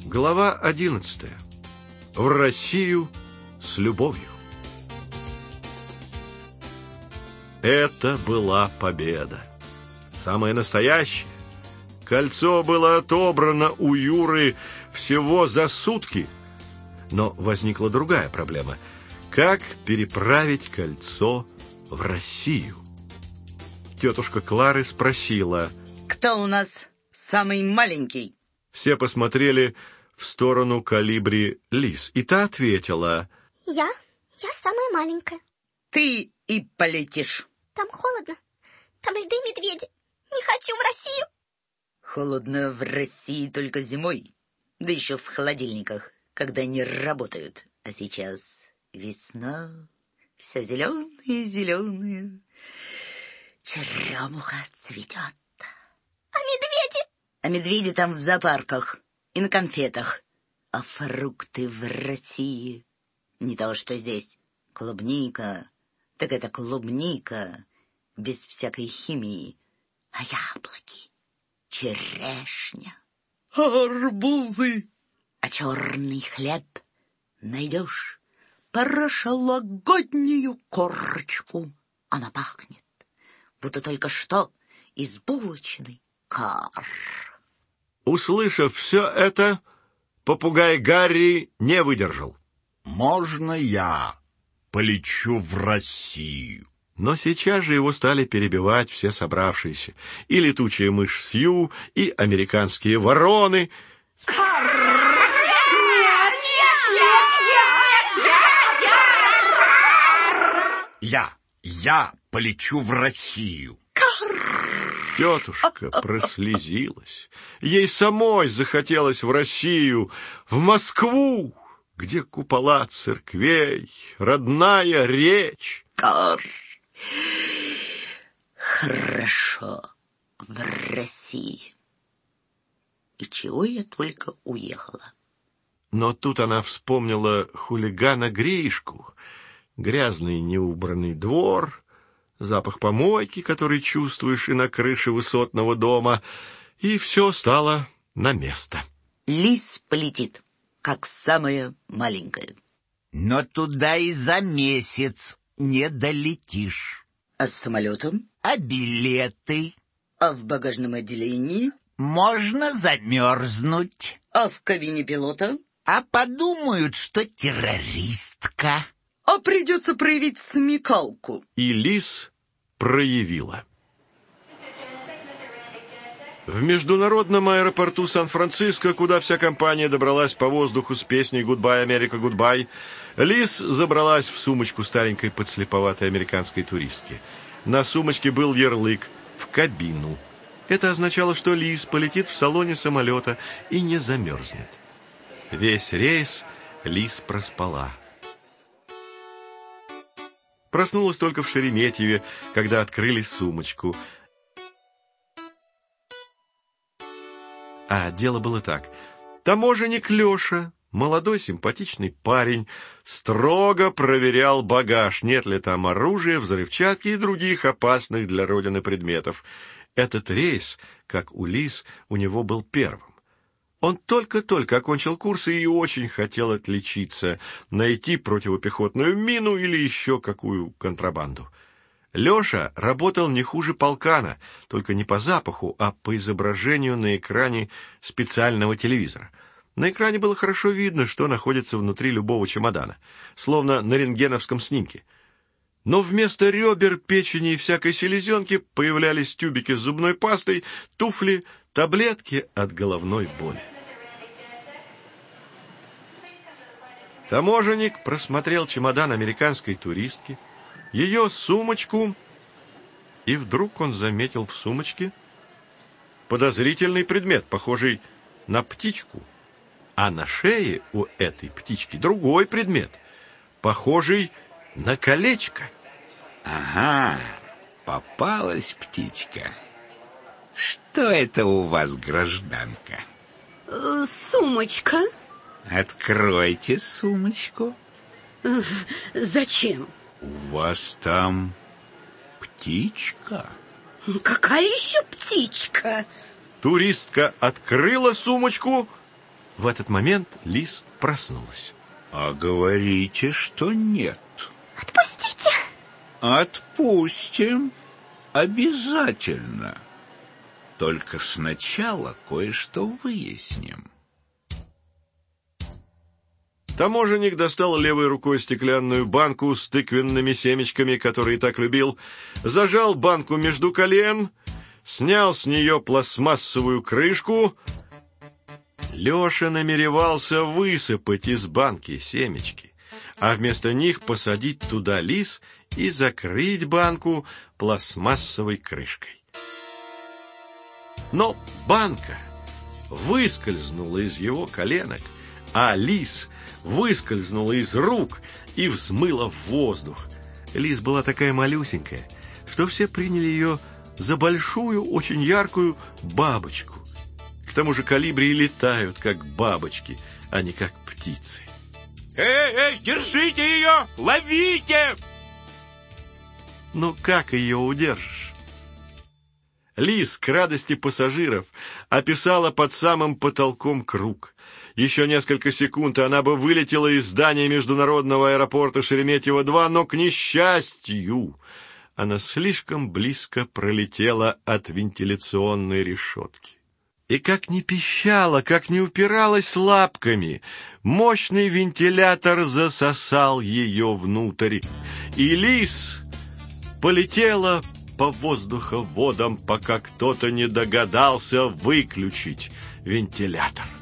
Глава 11. В Россию с любовью. Это была победа. Самая настоящая. Кольцо было отобрано у Юры всего за сутки. Но возникла другая проблема. Как переправить кольцо в Россию? Тетушка Клары спросила: «Кто у нас самый маленький?» Все посмотрели в сторону Колибри Лис, и та ответила: Я самая маленькая. «Ты и полетишь». Там холодно, там льды и медведи. Не хочу в Россию. Холодно в России только зимой, да еще в холодильниках, когда не работают. А сейчас весна, вся зеленая, черемуха цветет. А медведи? А медведи там в зоопарках и на конфетах. А фрукты в России не то, что здесь. Клубника, так это клубника, без всякой химии. А яблоки, черешня, арбузы. А черный хлеб найдешь прошлогоднюю корочку. Она пахнет, будто только что из булочной каш. Услышав все это, попугай Гарри не выдержал. «Можно я полечу в Россию?» Но сейчас же его стали перебивать все собравшиеся. И летучая мышь Сью, и американские вороны. Я полечу в Россию. Тетушка прослезилась. Ей самой захотелось в Россию, в Москву, где купола церквей, родная речь. Хорошо в России. И чего я только уехала. Но тут она вспомнила хулигана Гришку, грязный неубранный двор, запах помойки, который чувствуешь и на крыше высотного дома, и все стало на место. Лис полетит, как самая маленькая. Но туда и за месяц не долетишь. А с самолетом? А билеты? А в багажном отделении? Можно замерзнуть. А в кабине пилота? А подумают, что террористка. А придется проявить смекалку. И Лис проявила. В международном аэропорту Сан-Франциско, куда вся компания добралась по воздуху с песней «Гудбай, Америка, гудбай», Лис забралась в сумочку старенькой подслеповатой американской туристки. На сумочке был ярлык «В кабину». Это означало, что Лис полетит в салоне самолета и не замерзнет. Весь рейс Лис проспала. Проснулась только в Шереметьеве, когда открыли сумочку. А дело было так. Таможенник Леша, молодой симпатичный парень, строго проверял багаж, нет ли там оружия, взрывчатки и других опасных для Родины предметов. Этот рейс, как у Лис, у него был первым. Он только-только окончил курсы и очень хотел отличиться, найти противопехотную мину или еще какую контрабанду. Леша работал не хуже полкана, только не по запаху, а по изображению на экране специального телевизора. На экране было хорошо видно, что находится внутри любого чемодана, словно на рентгеновском снимке. Но вместо ребер, печени и всякой селезенки появлялись тюбики с зубной пастой, туфли, таблетки от головной боли. Таможенник просмотрел чемодан американской туристки, ее сумочку, и вдруг он заметил в сумочке подозрительный предмет, похожий на птичку, а на шее у этой птички другой предмет, похожий на колечко. Ага, попалась птичка. Что это у вас, гражданка? Сумочка. Откройте сумочку. Зачем? У вас там птичка? Какая еще птичка? Туристка открыла сумочку В этот момент лис проснулась. А говорите, что нет. Отпустите. Отпустим. Обязательно. Только сначала кое-что выясним. Таможенник достал левой рукой стеклянную банку с тыквенными семечками, которые так любил, зажал банку между колен, снял с нее пластмассовую крышку. Леша намеревался высыпать из банки семечки, а вместо них посадить туда лис и закрыть банку пластмассовой крышкой. Но банка выскользнула из его коленок, а лис выскользнула из рук и взмыла в воздух. Лис была такая малюсенькая, что все приняли ее за большую, очень яркую бабочку. К тому же колибри летают, как бабочки, а не как птицы. Эй, держите ее! Ловите! Ну, как ее удержишь? Лис, к радости пассажиров, описала под самым потолком круг. Еще несколько секунд, и она бы вылетела из здания международного аэропорта Шереметьево-2, но, к несчастью, она слишком близко пролетела от вентиляционной решетки. И как ни пищала, как ни упиралась лапками, мощный вентилятор засосал ее внутрь, и лис полетела по воздуховодам, пока кто-то не догадался выключить вентилятор.